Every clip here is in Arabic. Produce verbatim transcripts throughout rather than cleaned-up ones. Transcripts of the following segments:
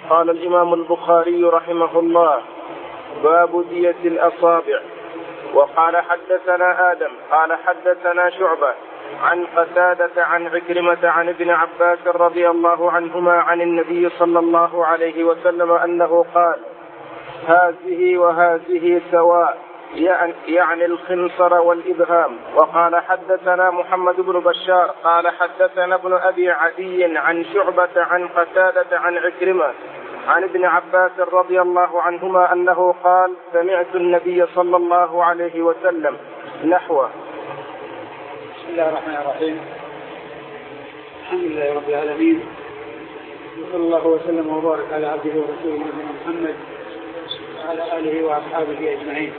قال الإمام البخاري رحمه الله: باب دية الأصابع. وقال حدثنا آدم قال حدثنا شعبة عن قتادة عن عكرمة عن ابن عباس رضي الله عنهما عن النبي صلى الله عليه وسلم أنه قال: هذه وهذه سواء، يعني الخنصر والإبهام. وقال حدثنا محمد بن بشار قال حدثنا ابن أبي عدي عن شعبة عن قتادة عن عكرمة عن ابن عباس رضي الله عنهما أنه قال: سمعت النبي صلى الله عليه وسلم نحوه. بسم الله الرحمن الرحيم. الحمد لله رب العالمين، وصلى الله وسلم وبارك على عبده ورسوله نبينا محمد وعلى آله وأصحابه أجمعين.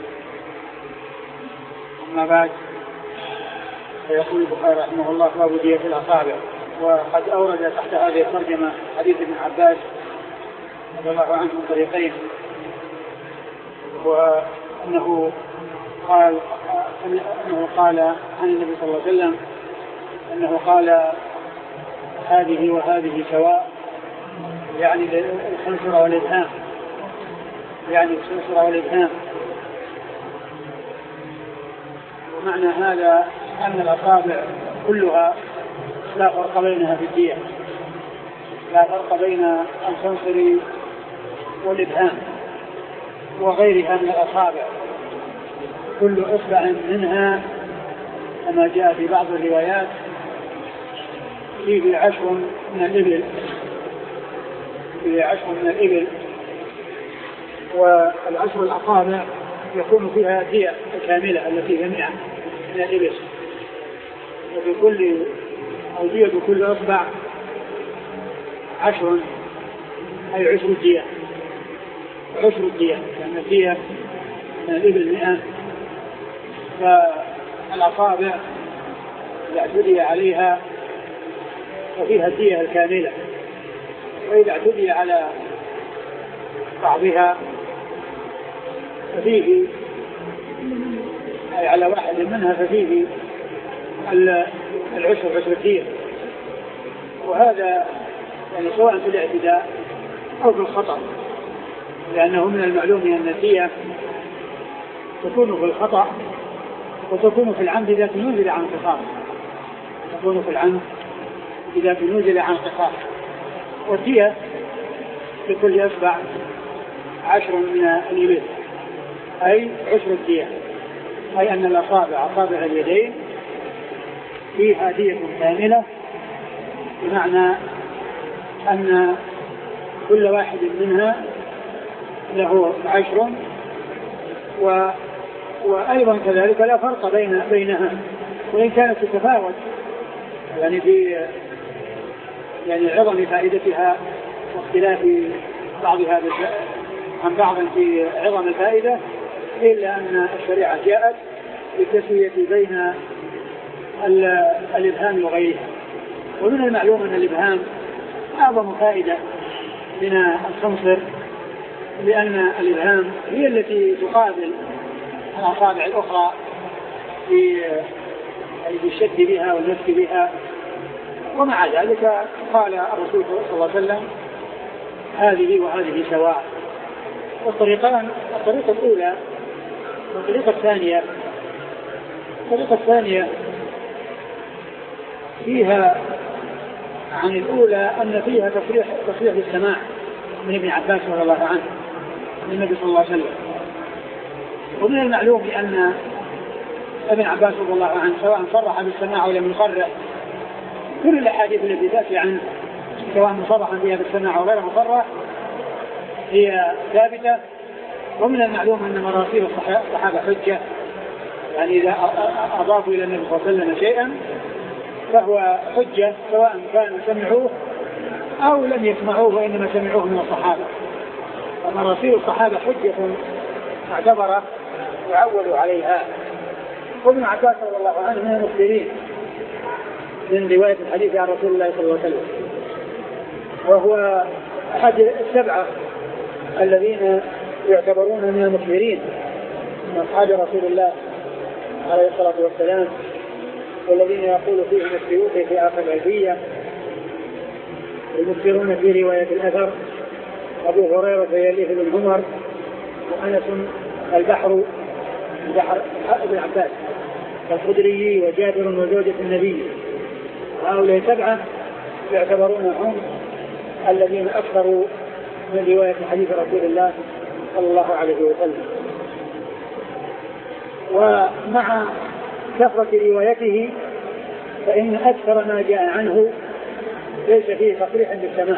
أما بعد، فيقول البخاري رحمه الله: باب دية الأصابع. وقد أورد تحت هذه الترجمة حديث ابن عباس رضي الله عنه من طريقين، وأنه قال أنه قال عن النبي صلى الله عليه وسلم أنه قال: هذه وهذه سواء، يعني الخنصر والإبهام، يعني الخنصر والإبهام. ومعنى هذا أن الأصابع كلها لا فرق بينها في الدية، لا فرق بين الخنصر والإبهام وغيرها من الأصابع، كل إصبع منها كما جاء في بعض الروايات فيه عشر من الإبل، فيه عشر من الإبل. والعشر الأصابع يكون فيها دية كاملة التي جميعا من الإبل، وفي كل أو دية كل إصبع عشر، أي عشر الدية، عشر الدية، لأن الدية من الإبل مئة، فالأصابع إذا اعتدي عليها ففيها الدية الكاملة، وإذا اعتدي على بعضها ففيه، أي على واحد منها ففيه العشر عشر الدية. وهذا يعني سواء في الاعتداء أو في الخطأ، لأنه من المعلوم أن الدية تكون في الخطأ وتكون في العمد إذا تنزل عن قصاص، تكون في العمد إذا تنزل عن قصاص. والدية لكل إصبع عشر من الإبل، أي عشر الدية، أي أن الأصابع أصابع اليدين فيها دية كاملة، بمعنى أن كل واحد منها له عشر، و وأيضا كذلك لا فرق بين بينها، وإن كانت تتفاوت يعني في يعني عظم فائدتها واختلاف بعضها عن بعض في عظم الفائدة، إلا أن الشريعة جاءت بالتسوية بين الإبهام وغيرها. ومن المعلوم أن الإبهام أعظم فائدة من الخنصر، لأن الإبهام هي التي تقابل الأصابع الأخرى في الشد بها والنفك بها. ومع ذلك قال الرسول صلى الله عليه وسلم: هذه وهذه سواء. والطريقان، الطريقة الأولى والطريقة الثانية، الطريقة الثانية فيها عن الأولى أن فيها تصريح تصريح السماع من ابن عباس رضي الله عنه من النبي صلى الله عليه وسلم. ومن المعلوم أن ابن عباس رضي الله عنه سواء صرح بالسماع أو لم يصرح، كل الأحاديث التي تأتي عنه سواء مصرحا بها بالسماع أو غير مصرح هي ثابتة. ومن المعلوم أن مراسيل الصحابة حجة، يعني إذا أضافوا إلى النبي صلى الله عليه وسلم شيئا فهو حجة، سواء كانوا سمعوه أو لم يسمعوه وإنما سمعوه من الصحابة. فمراسيل الصحابة حجة معتبرة يعول عليها. وابن عباس رضي الله عنه من المخبرين من رواية الحديث عن رسول الله صلى الله عليه وسلم، وهو أحد السبعة الذين يعتبرون من المخبرين من أصحاب رسول الله عليه الصلاة والسلام، والذين يقول فيهم السيوطي في آخر الألفية: المكثرون في رواية الأثر أبو هريرة يليه بن عمر وأنس البحر بحر ابن عباس الخدري وجابر وزوجة النبي. هؤلاء سبعة يعتبرون هم الذين أكثروا من رواية حديث رسول الله صلى الله عليه وسلم. ومع كثرة روايته فإن أكثر ما جاء عنه ليس فيه تصريح بالسماع.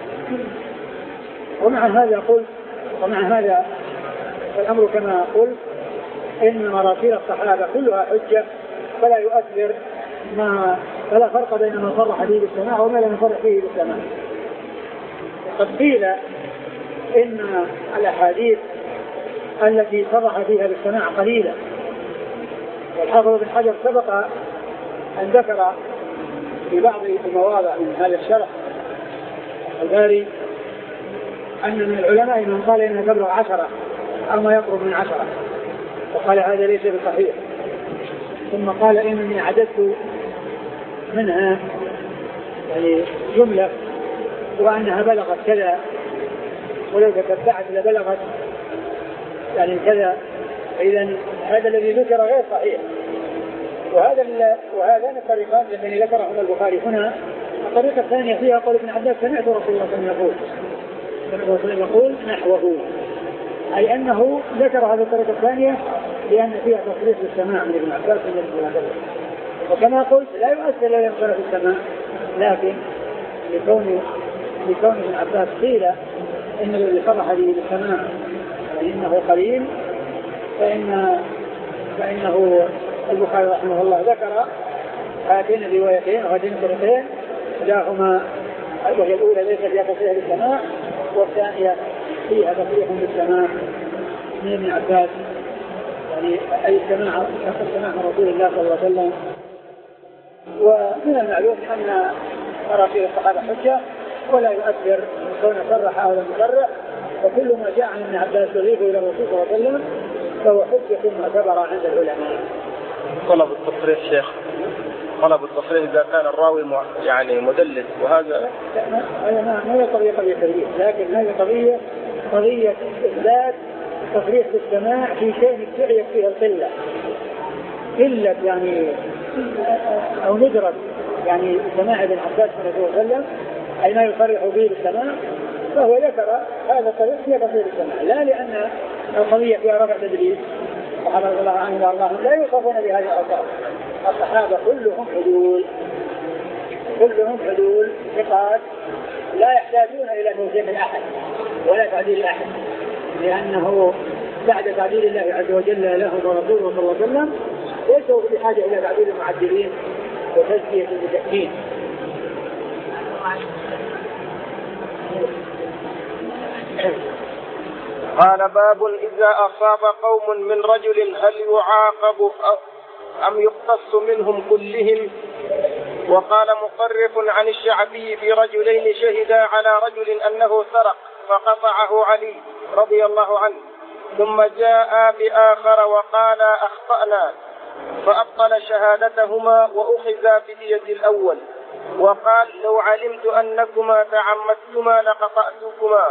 ومع هذا قلت ومع هذا الأمر كما قلت إن مراسيل الصحابة كلها حجة فلا يؤثر ما فلا فرق بين من صرح به بالسماع وما لم يصرح به بالسماع. قد قيل إن الأحاديث التي صرح فيها بالسماع قليلة، والحافظ بن حجر سبق أن ذكر في بعض المواضع من هذا الشرح الباري أن من العلماء من قال إنها تبلغ عشرة أو ما يقرب من عشرة، وقال هذا ليس بصحيح. ثم قال إنني عددت منها يعني جملة وأنها بلغت كذا، ولو تتبعت لبلغت يعني كذا. إذن هذا الذي ذكر غير صحيح. وهذا وهذان الطريقان الذين ذكرهما البخاري هنا. الطريقة الثانية فيها قول ابن عباس سمعت رسول الله صلى الله عليه وسلم يقول سمعت يقول نحوه، أي أنه ذكر هذه الطريقة الثانية لأن فيها تصريح بالسماع من ابن عباس صلى الله عليه وسلم. وكما قلت لا يؤثر لا ينقل في السماع، لكن لكون لكون ابن عباس قيل إن الذي صرح به بالسماع فإنه قليل، فإن فإنه البخاري رحمه الله ذكر هاتين الروايتين وهاتين الطريقين، إحداهما وهي الأولى ليس فيها تصريح بالسماع، والثانية فيها تصريح بالسماع من ابن عباس، يعني أي السماع السماع من رسول الله صلى الله عليه وسلم. ومن المعلوم أن مراسيل الصحابة حجة ولا يؤثر كون صرح أو لم يصرح، وكل ما جاء عن ابن عباس يضيف إلى الرسول صلى الله عليه وسلم فهو حجة معتبرة عند العلماء. طلب التصريح شيخ، طلب التصريح إذا كان الراوي يعني مدلس، وهذا هذا ما هي قضية قضية تدليس، لكن هذه قضية قضية إثبات تصريح بالسماع في شيء تعيب فيها القلة قلة يعني أو ندرة يعني سماع ابن عباس صلى الله عليه وسلم أي ما يصرح به بالسماع، فهو ذكر هذا الطريق فيها تصريح بالسماع، لا لأن القضية فيها رفع تدليس. الصحابة رضي الله عنهم وارضاهم لا يوصفون بهذه الأوصاف. الصحابة كلهم عدول كلهم عدول ثقات لا يحتاجون إلى توثيق أحد ولا تعديل أحد، لأنه بعد تعديل الله عز وجل له ورسوله صلى الله عليه وسلم ليسوا بحاجة إلى تعديل المعدلين وتزكية المتأكين. قال باب إذا أصاب قوم من رجل هل يعاقب أم يقتص منهم كلهم؟ وقال مقرف عن الشعبي في رجلين شهدا على رجل أنه سرق فقطعه علي رضي الله عنه، ثم جاء بآخر وقال أخطأنا فأبطل شهادتهما وأخذ بدية الأول، وقال لو علمت أنكما تعمدتما لقطعتكما.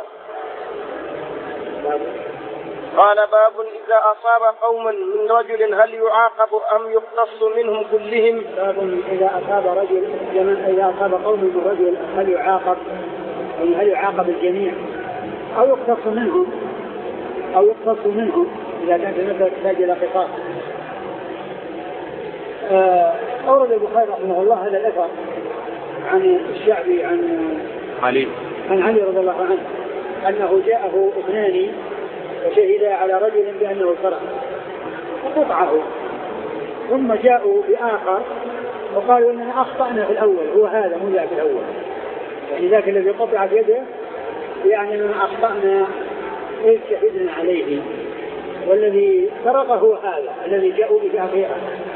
قال باب إذا أصاب قوم من رجل هل يعاقب أم يقتص منهم كلهم؟ باب إذا أصاب رجل إذا أصاب قوم من رجل هل يعاقب أي هل يعاقب الجميع أو يقتص منهم أو يقتص منهم إذا كانت المسألة تحتاج إلى قصاص. أورد البخاري رحمه الله هذا الأثر عن الشعبي عن علي عن علي رضي الله عنه أنه جاءه اثنان وشهدا على رجل بأنه سرق فقطعه، ثم جاءوا بآخر وقالوا إننا أخطأنا في الأول، هو هذا مو ذاك الأول، يعني ذاك الذي قطع بيده يعني أننا أخطأنا إذ شهدنا عليه، والذي سرق هو هذا الذي جاءوا بآخر.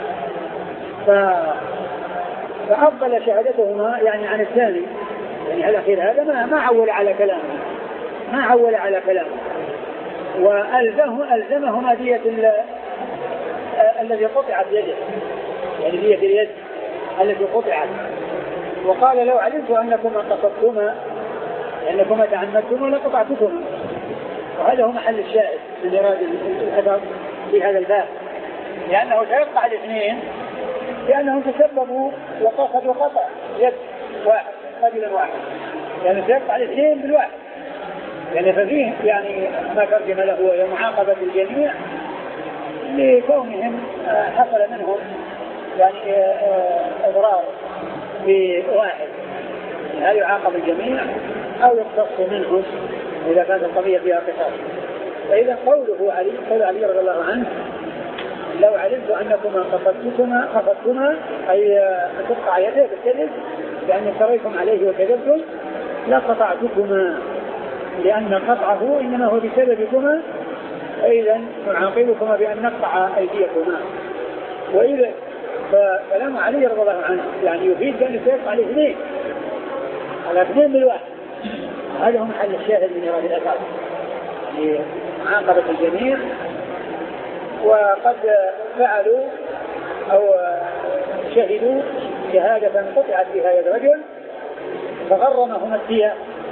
فأفضل شهادتهما يعني عن الثاني، يعني الأخير هذا ما ما عول على كلامه ما عول على كلامه وألزمه ألزمهما دية الذي قطعت يده، يعني دية اليد التي قطعت، وقال لو علمت أنكما قصدتما لأنكما تعمدتما لقطعتكما. وهذا هو محل الشاهد من إرادة الأثر في هذا الباب، لأنه سيقطع الاثنين لأنهم تسببوا وقصدوا قطع يد واحد رجل واحد، يعني سيقطع الاثنين بالواحد. يعني ففيه يعني ما ترجم له هو معاقبة الجميع لكونهم حصل منهم يعني إضرار بواحد، هل يعاقب الجميع أو يقتص منهم إذا كانت القضية فيها قصاص. فإذا قوله علي قول علي رضي الله عنه لو علمت أنكما قصدتما قصدتما أي تقطع يده بالكذب لأن افتريتم عليه وكذبتم لقطعتكما، لأن قطعه إنما هو بسببكما، فإذا نعاقبكما بأن نقطع أيديكما. وإذا فكلام علي رضي الله عنه يعني يفيد أن سيقطع الاثنين على اثنين بالواحد. هذا هو محل الشاهد من إرادة الأثر، يعني معاقبة الجميع. وقد فعلوا أو شهدوا شهادة قطعت بها يد رجل فغرمهما الدية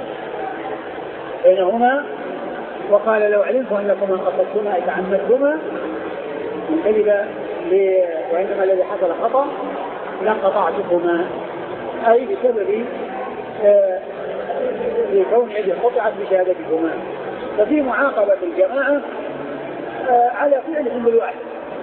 بينهما، وقال لو علمت أنكما قصدتما تعمدتما من كذب وإنما الذي حصل خطأ لقطعتكما، أي بسبب لكون يد قطعت بشهادتكما. ففي معاقبة الجماعة على فعلهم بالواحد.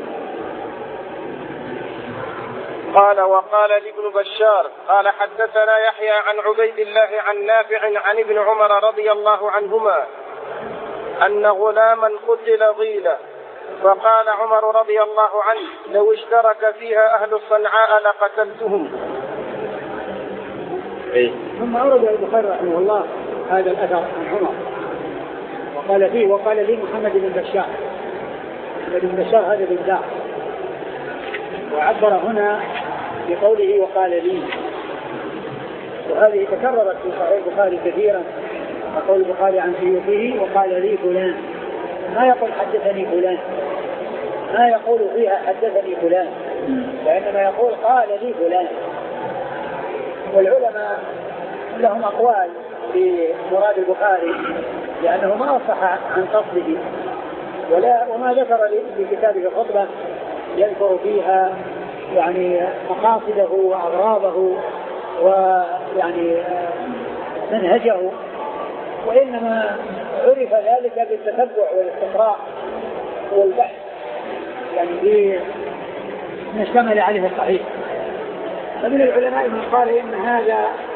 قال وقال لابن بشار قال حدثنا يحيى عن عبيد الله عن نافع عن ابن عمر رضي الله عنهما أن غلاما قتل غيلة فقال عمر رضي الله عنه لو اشترك فيها أهل الصنعاء لقتلتهم. ثم أورد البخاري رحمه الله هذا الأثر عن عمر وقال فيه وقال لي محمد بن بشار. محمد بن بشار هذا بن دار، وعبر هنا بقوله وقال لي، وهذه تكررت في صحيح البخاري كثيرا. يقول البخاري عن سيوفه وقال لي فلان، ما يقول حدثني فلان، ما يقول فيها حدثني فلان، وإنما يقول قال لي فلان. والعلماء لهم أقوال في مراد البخاري لأنه ما أصح عن قصده ولا وما ذكر لكتابه خطبة يذكر فيها يعني مقاصده وأغراضه ويعني منهجه، وإنما عرف ذلك بالتتبع والاستقراء والبحث يعني ما اشتمل عليه الصحيح. فمن العلماء من قال إن هذا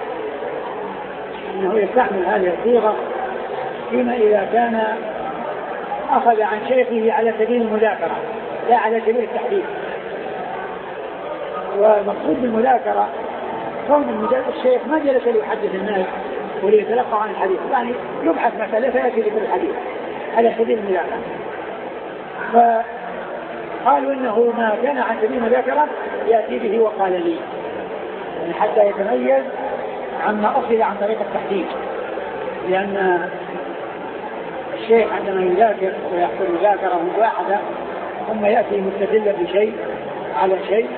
أنه يستعمل هذه الصيغة فيما إذا كان أخذ عن شيخه على سبيل المذاكرة لا على سبيل التحديث. والمقصود بالمذاكرة كون الشيخ ما جلس ليحدث الناس وليتلقى عن الحديث، يعني يبحث مسألة فيأتي ذكر الحديث على سبيل المذاكرة. فقالوا إنه ما كان عن سبيل المذاكرة يأتي به وقال لي، يعني حتى يتميز عما أخذ عن طريق التحديث. لأن الشيخ عندما يذاكر ويحصل مذاكرة واحدة ثم يأتي مستدلا بشيء على شيء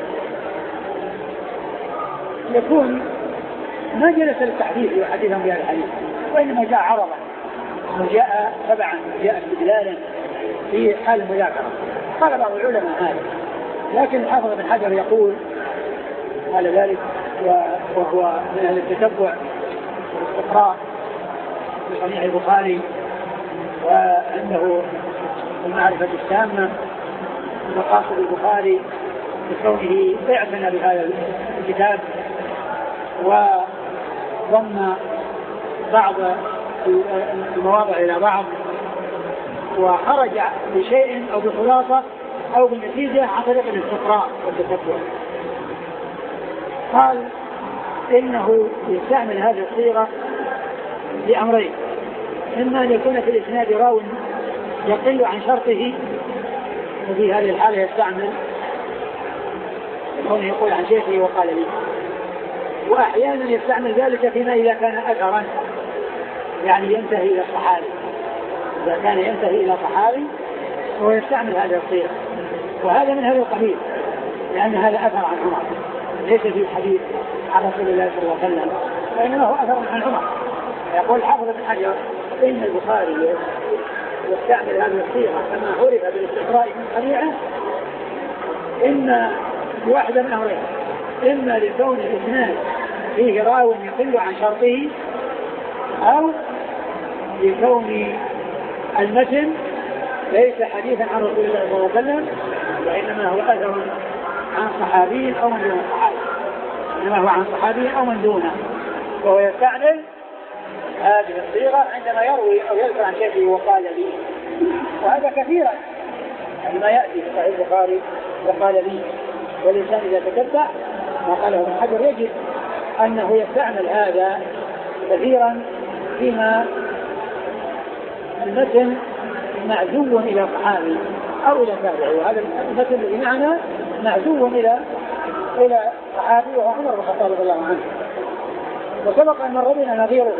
يكون ما جلس للتحديث ويحدثهم بهذا الحديث، وإنما جاء عرضا وجاء تبعا جاء استدلالا في حال المذاكرة. قال بعض العلماء هذا، لكن الحافظ بن حجر يقول قال ذلك وهو من أهل التتبع والاستقراء في صحيح البخاري وعنده المعرفة التامة مقاصد البخاري بكونه اعتنى بهذا الكتاب وضم بعض المواضع إلى بعض وخرج بشيء أو بخلاصة أو بالنتيجة عن طريق الاستقراء والتتبع. قال إنه يستعمل هذه الصيغة لأمرين: إما أن يكون في الإسناد راو يقل عن شرطه، وفي هذه الحالة يستعمل يكون يقول عن شيخه وقال لي، وأحيانا يستعمل ذلك فيما إذا كان أثرا يعني ينتهي إلى الصحابي، إذا كان ينتهي إلى صحابي هو يستعمل هذه الصيغة. وهذا من هذا القبيل لأن هذا أثر عن عمر، ليس في الحديث عن رسول الله صلى الله عليه وسلم، وإنما هو أثر عن عمر والحافظ بن حجر إن البخاري يستعمل هذه الصيغة كما عرف بالاستقراء من طبيعة إما بواحدة من أمرين: إما لكون الإسناد فيه راو يقل عن شرطه، أو لكون المتن ليس حديثا عن رسول الله صلى الله عليه وسلم وإنما هو أثر عن صحابي أو من دون صحابي، إنما هو عن صحابي أو من دونه، وهو يستعمل هذه الصيغة عندما يروي أو يذكر عن شيخه وقال لي، وهذا كثيرا ما يأتي في صحيح البخاري وقال لي. والإنسان إذا تتبع ما قاله ابن حجر يجد أنه يستعمل هذا كثيرا فيما المتن معزو إلى صحابي أو إلى تابعي، وهذا المتن الذي معنا معزو إلى إلى صحابي وهو عمر بن الخطاب رضي الله عنه. وسبق أن مر بنا نظيره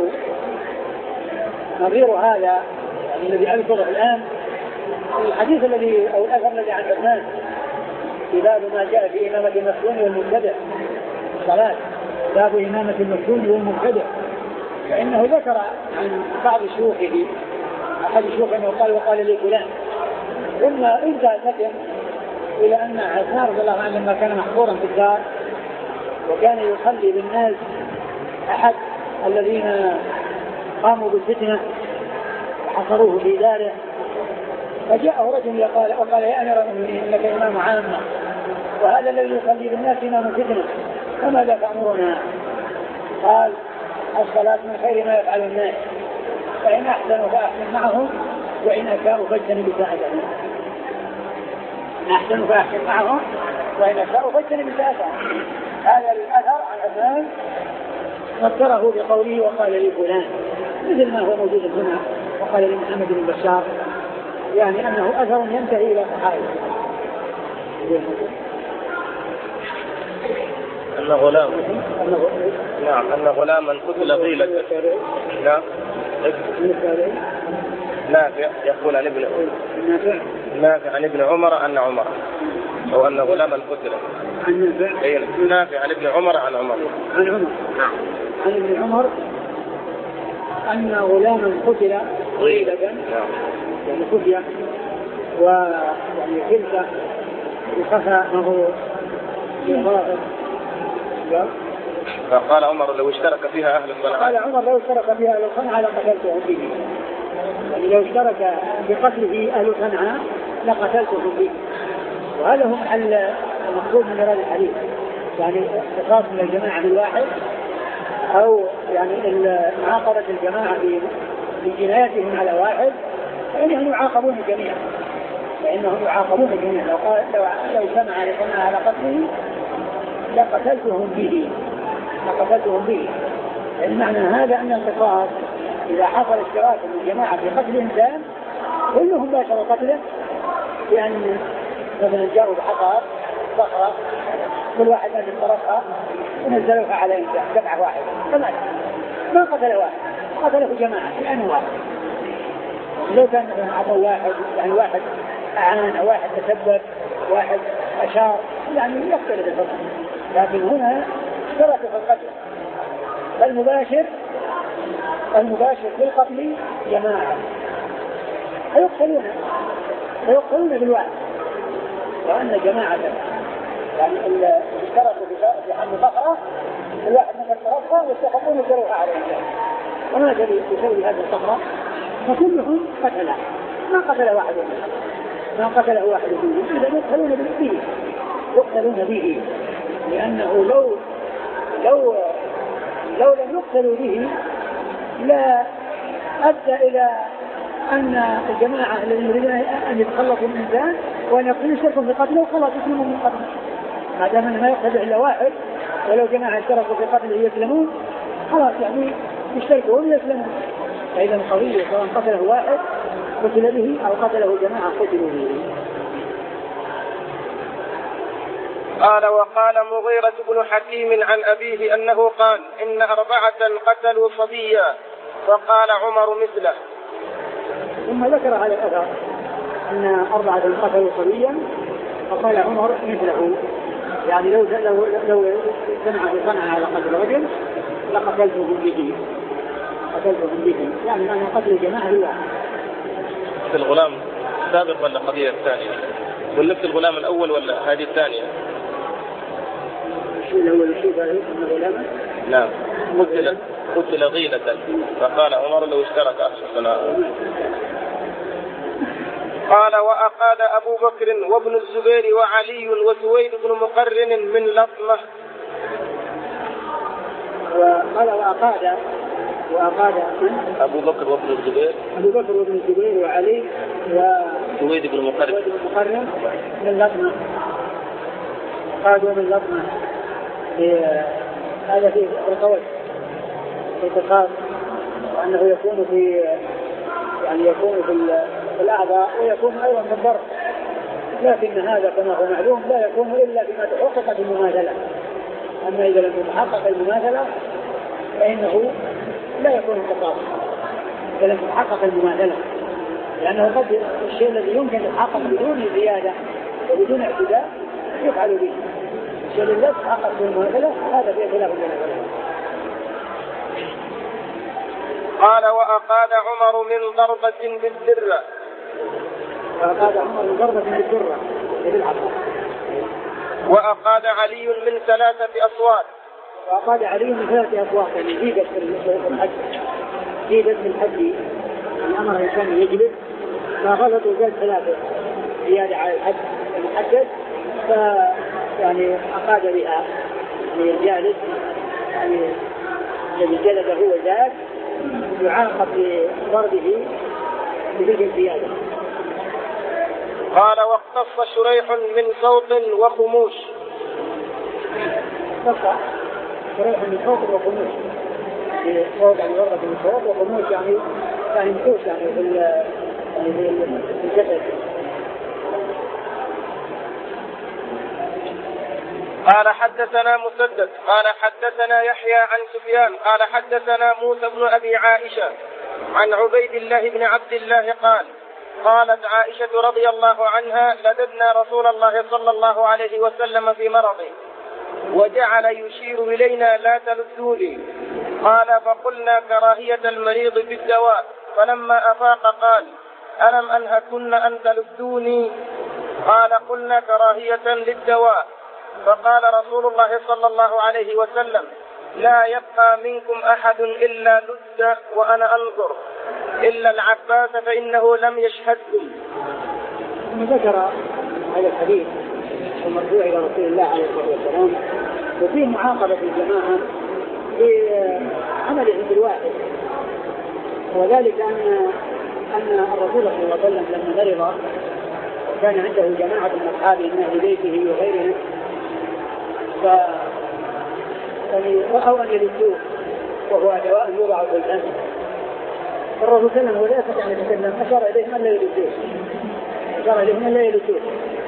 نظير هذا يعني الذي أذكره الآن، الحديث الذي أو الأثر الذي عن عثمان في باب ما جاء في إمامة المفتون والمبتدع الصلاة، باب إمامة المفتون والمبتدع، فإنه ذكر عن بعض شيوخه أحد شيوخه وقال وقال لي فلان، ثم انتهى المتن إلى أن عثمان رضي الله عنه لما كان محظورا في الدار وكان يصلي بالناس أحد الذين قاموا بالفتنة وحصروه في داره، فجاءه رجل يقال وقال: يا أمير المؤمنين إنك إمام عامة وهذا الذي يصلي بالناس إمام فتنة، فماذا تأمرنا؟ قال: الصلاة من خير ما يفعل الناس، فإن أحسنوا فأحسن معهم وإن أساءوا فاجتنبوا ساءتهم. إن أحسنوا فأحسن معهم وإن أساءوا فاجتنبوا ساءتهم. هذا الأثر عن عثمان فسره بقوله وقال لي فلان، مثل ما هو موجود هنا وقال لي محمد بن بشار، يعني أنه أثر ينتهي إلى صحابي. أن غلام نعم أن غلاما قتل طيلة نعم نافع يقول عن ابن نافع عن ابن عمر أن عمر أو أن غلاما قتل عن نافع نافع عن ابن عمر عن عمر عن عمر نعم عن ابن عمر أن غلاما قتل طيلة يعني خفية ويعني خلفة وخفى أنه يضاغط. فقال عمر لو اشترك فيها أهل الصنعاء قال عمر لو اشترك فيها أهل الصنعاء لقتلتهم به، يعني لو اشترك بقتله أهل الصنعاء لقتلتهم به. وهذا هو محل المقصود من هذا الحديث، يعني اختصاص من الجماعة بالواحد أو يعني معاقبة الجماعة بجناياتهم على واحد، فإنهم يعاقبون جميعا فإنهم يعاقبون جميعا. لو قال لو لو سمع لقنا على قتله لقتلتهم به لقتلتهم به. المعنى هذا أن القصاص إذا حصل اشتراك من الجماعة في قتل إنسان كلهم باشروا قتله، لأن مثلا جاءوا بحصار صخرة كل واحد من طرفها ونزلوها على إنسان جمع واحد فمات، ما قتل واحد قتله جماعة لأنه واحد. لو كان مثلا عطوا واحد يعني واحد أعان أو واحد تسبب واحد أشار يعني يقتل بالحكم، لكن هنا اشترك في القتل. فالمباشر المباشر في القتل جماعة فيقتلون فيقتلون بالواحد، وأن جماعة يعني اللي اشتركوا في حمل صخرة الواحد من الصخرة واستخدموا الجروح على الإنسان وما جري يسوي هذه الصخرة، فكلهم قتله ما قتل واحد ما قتله واحد منهم، إذا يقتلون به يقتلون به لأنه لو لو لو لم يقتلوا به لا أدى إلى أن الجماعة الذين يريدون أن يتخلصوا من الإنسان وأن يقتلوا يشتركوا في قتله وخلاص يسلموا من قتله، ما دام أنه ما يقتل إلا واحد، ولو جماعة اشتركوا في قتله يسلمون خلاص يعني يشتركوا ويسلمون. فإذا القضية سواء قتله واحد قتل به أو قتله جماعة قتلوا به. قال وقال مغيرة بن حكيم عن أبيه أنه قال إن أربعة قتلوا صبيا فقال عمر مثله. ثم ذكر هذا الأثر أن أربعة قتلوا صبيا فقال عمر مثله، يعني لو لو لو سمع بصنع على قتل رجل لقتلته به قتلتهم به، يعني معنى قتل الجماعة بالواحد. نفس الغلام السابق ولا قضية الثانية؟ ونفس الغلام الأول ولا هذه الثانية؟ الشيء الأول الشيء أن غلاما نعم قتل قتل غيلة، فقال عمر لو اشترك أحسن. قال وأقاد أبو بكر وابن الزبير وعلي وسويد بن مقرن من لطمة. وقال وأقاد وأقاد أبو بكر وابن الزبير أبو بكر وابن الزبير وعلي وسويد بن مقرن من لطمة. قادوا من لطمة هذا في القول في القصاص، وأنه يكون في يعني يكون في الأعضاء ويكون أيضا في الضرب، لكن هذا كما هو معلوم لا يكون إلا بما تحققت المماثلة. أما إذا لم تتحقق المماثلة فإنه لا يكون القصاص إذا لم تتحقق المماثلة، لأنه قد الشيء الذي يمكن يتحقق بدون زيادة وبدون اعتداء يفعل به، الشيء الذي لا تتحقق بالمماثلة هذا في خلاف المماثلة. قال وأقاد عمر من ضربة بالدرة. وأقاد عمر من ضربة بالدرة بالعصا. وأقاد علي من ثلاثة أصوات. وأقاد علي من ثلاثة أصوات، يعني زيدت في الحج زيدت في الحج الأمر الإنسان يجلس فغلط وزاد ثلاثة زيادة على الحج المحدد، فيعني أقاد بها يعني الجالس يعني الذي جلده هو ذاك يعاقب بضربه بتلك الزيادة. قال واقتص شريح من صوت وخموش. اقتص شريح من صوت وخموش، صوت يعني ضربة من صوت وخموش يعني يعني مكوش يعني في الجسد. قال حدثنا مسدد قال حدثنا يحيى عن سفيان قال حدثنا موسى بن أبي عائشة عن عبيد الله بن عبد الله قال قالت عائشة رضي الله عنها لددنا رسول الله صلى الله عليه وسلم في مرضه وجعل يشير إلينا لا تلدوني، قال فقلنا كراهية المريض بالدواء، فلما أفاق قال ألم أنهكن أن تلدوني؟ قال قلنا كراهية للدواء، فقال رسول الله صلى الله عليه وسلم لا يبقى منكم أحد إلا لد وأنا أنظر إلا العباس فإنه لم يشهدكم. ذكر هذا الحديث المرفوع إلى رسول الله عليه الصلاة والسلام وفيه معاقبة الجماعة بعملهم بالواحد، وذلك أن أن الرسول صلى الله عليه وسلم لما مرض كان عنده جماعة من أصحابه من أهل بيته وغيرهم، ف يعني رأوا أن يلدوه وهو دواء يوضع في الجنة، فالرسول صلى الله عليه وسلم ولا يستطيع أن يتكلم أشار إليهم أن لا يلدوه أشار إليهم أن لا يلدوه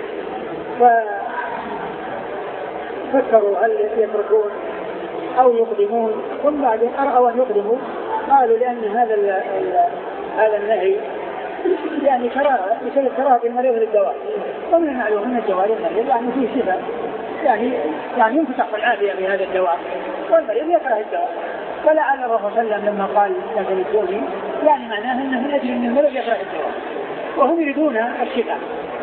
ففكروا هل يتركون أو يقدمون، ثم بعدين أرأوا أن يقدموا قالوا لأن هذا ال ال هذا النهي يعني كراهة بسبب كراهة المريض للدواء، ومن المعلوم أن الدواء للمريض يعني فيه صفة يعني يعني ينفتح العافية بهذا الدواء والمريض يكره الدواء، فلعل الرسول صلى الله عليه وسلم لما قال لا تلدوني يعني معناه أنه من أجل أن المريض يكره الدواء وهم يريدون الشفاء.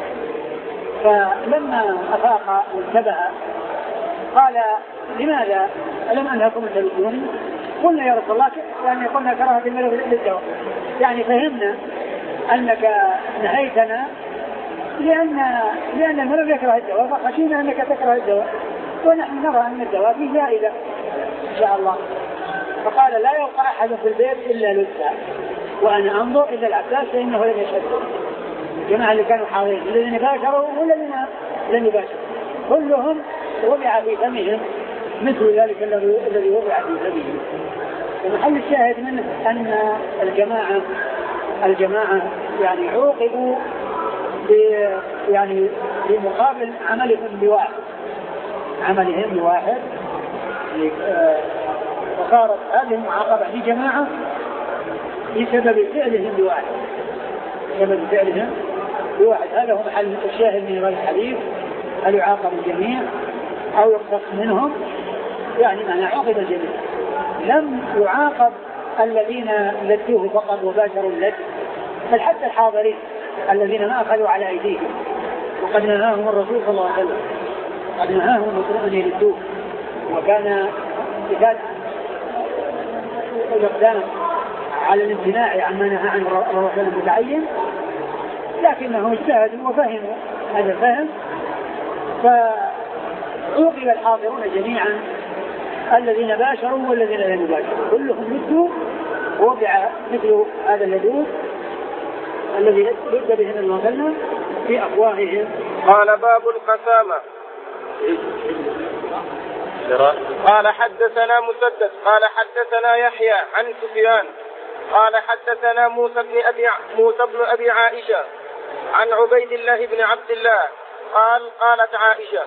فلما أفاق وانتبه قال لماذا ألم أنهكم أن تلدوني؟ قلنا يا رسول الله يعني قلنا كراهة المريض للدواء، يعني فهمنا أنك نهيتنا لأن لأن المرض يكره الدواء فخشينا أنك تكره الدواء ونحن نرى أن الدواء فيه فائدة إن شاء الله. فقال لا يبقى أحد في البيت إلا لسا وأنا أنظر إلى العباس فإنه لم يشهد. الجماعة اللي كانوا حاضرين الذين باشروا والذين لم يباشروا كلهم وضع في فمهم مثل ذلك الذي وضع في فمهم. ومحل الشاهد منه أن الجماعة الجماعة يعني عوقبوا يعني بمقابل عملهم بواحد عملهم بواحد وصارت هذه المعاقبة لجماعة بسبب فعلهم بواحد بسبب فعلهم بواحد. هذا هو محل الشاهد من هذا الحديث، هل يعاقب الجميع أو يقتص منهم؟ يعني معنى عاقب الجميع، لم يعاقب الذين لدوه فقط وباشروا اللد، بل حتى الحاضرين الذين ما أخذوا على أيديهم، وقد نهاهم الرسول صلى الله عليه وسلم، قد نهاهم أن يلدوه، وكان إذا الإقدام على الامتناع عما نهى عنه الرسول المتعين، لكنهم اجتهدوا وفهموا هذا الفهم، فعوقب الحاضرون جميعا الذين باشروا والذين لم يباشروا، كلهم لدوا ووضع مثل هذا اللدود الذي لد بهم الوصلنا في أفواههم. قال باب القسامة. قال حدثنا مسدد قال حدثنا يحيى عن سفيان قال حدثنا موسى بن أبي موسى بن أبي عائشة عن عبيد الله بن عبد الله قال قالت عائشة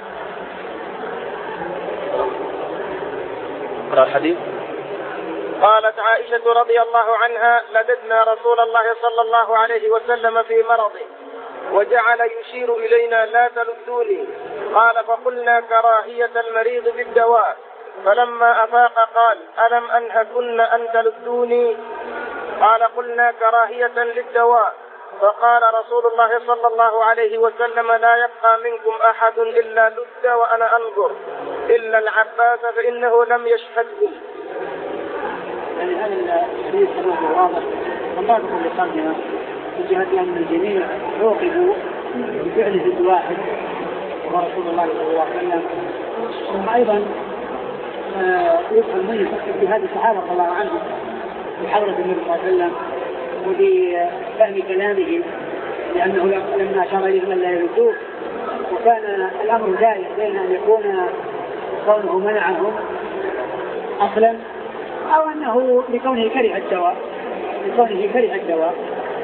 الحديث قالت عائشة رضي الله عنها لددنا رسول الله صلى الله عليه وسلم في مرضه وجعل يشير إلينا لا تلدوني، قال فقلنا كراهية المريض بالدواء، فلما أفاق قال ألم أنهكن أن تلدوني؟ قال قلنا كراهية للدواء، فقال رسول الله صلى الله عليه وسلم لا يبقى منكم أحد إلا لد وأنا أنظر إلا العباس فإنه لم يشهده. يعني هذا الحديث كما هو واضح ومبادئ لقرنها في جهة أن الجميع عوقبوا بفعله الواحد وهو رسول الله صلى الله عليه وسلم. ثم أيضا يفهم منه في هذه الصحابة رضي الله عنهم في حضرة النبي صلى الله عليه وسلم وفي فهم كلامه، لأنه لما أشار إليهم أن لا يردوه، وكان الأمر ذلك بين أن يكون كونه منعهم أصلا أو أنه لكونه كره الدواء لكونه كره الدواء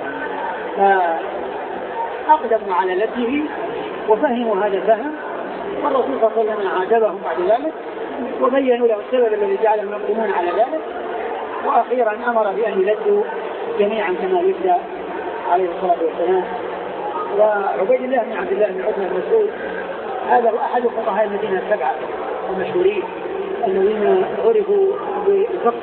فأقدموا على لده وفهموا هذا الفهم، والرسول صلى الله عليه وسلم عاتبهم بعد ذلك وبينوا له السبب الذي جعلهم يقدمون على ذلك، وأخيرا أمر بأن يلدوا جميعا كما يبدأ عليه الصلاة والسلام. وعبيد الله بن عبد الله بن عتبة بن مسعود هذا هو أحد فقهاء المدينة السبعة المشهورين الذين عرفوا بالفقه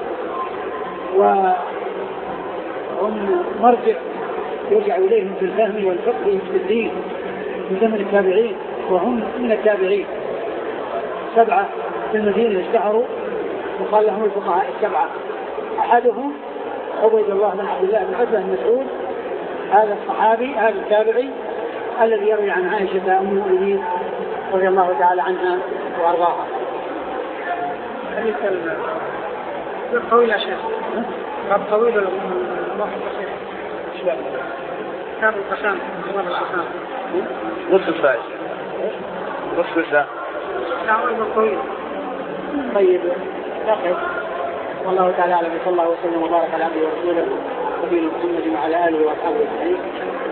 وهم مرجع يرجع إليهم في الفهم والفقه في الدين من زمن التابعين، وهم من التابعين سبعة في المدينة اشتهروا وقال لهم الفقهاء السبعة. أحدهم عبيد الله بن عبد الله بن عتبة بن مسعود، هذا الصحابي هذا التابعي الذي يروي عن عائشة أم المؤمنين رضي الله تعالى عنها وأرضاها. حديث الطويل يا شيخ، باب طويل الله القصير، كتاب القسام، كتاب القسام نصف ساعة نصف ساعة نعم الطويل. طيب نقف، والله تعالى أعلم، صلى الله وسلم وبارك على عبده ورسوله نبينا محمد وعلى آله وأصحابه أجمعين.